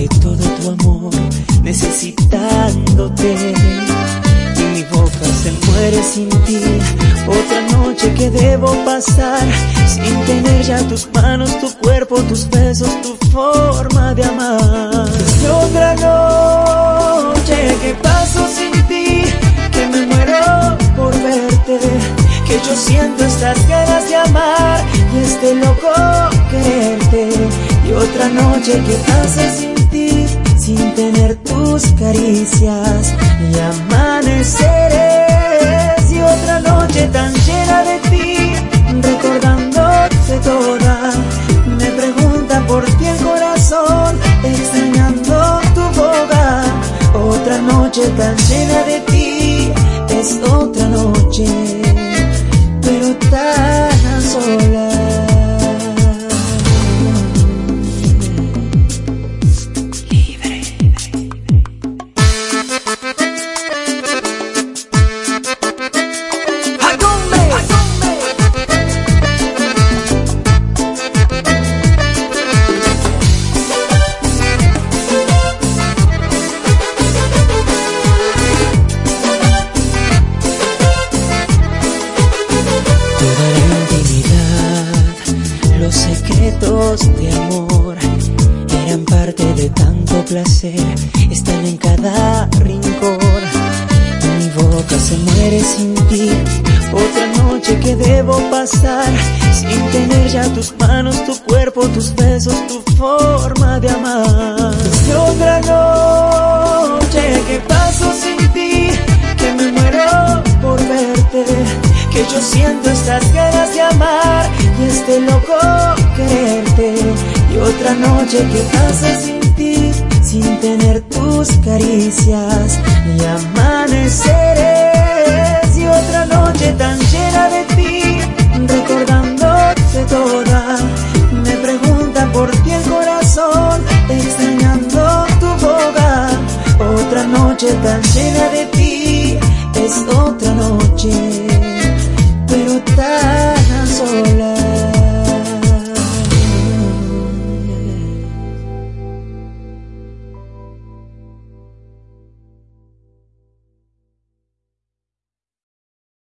de todo tu amor, necesitándote. Y mi boca se muere sin ti. Otra noche que debo pasar sin tener ya tus manos, tu cuerpo, tus besos, tu forma de amar. Desde otra noche que paso sin ti, que me muero por verte, que yo siento estas ganas de amar y este loco quererte. Y otra noche que pasa sin ti, sin tener tus caricias y amaneceres. Y otra noche tan llena de ti, recordándote toda. Me pregunta por ti el corazón, extrañando tu boca. Otra noche tan llena de ti, es otra noche, pero tan sola. Los secretos de amor eran parte de tanto placer, están en cada rincón. Mi boca se muere sin ti. Otra noche que debo pasar sin tener ya tus manos, tu cuerpo, tus besos, tu forma de amar. Desde otra noche que paso sin ti, que me muero por verte, que yo siento estas ganas de amar y este loco quererte. Y otra noche que pasa sin ti, sin tener tus caricias y amaneceres. Y otra noche tan llena de ti, recordándote toda. Me pregunta por ti el corazón, extrañando tu boca. Otra noche tan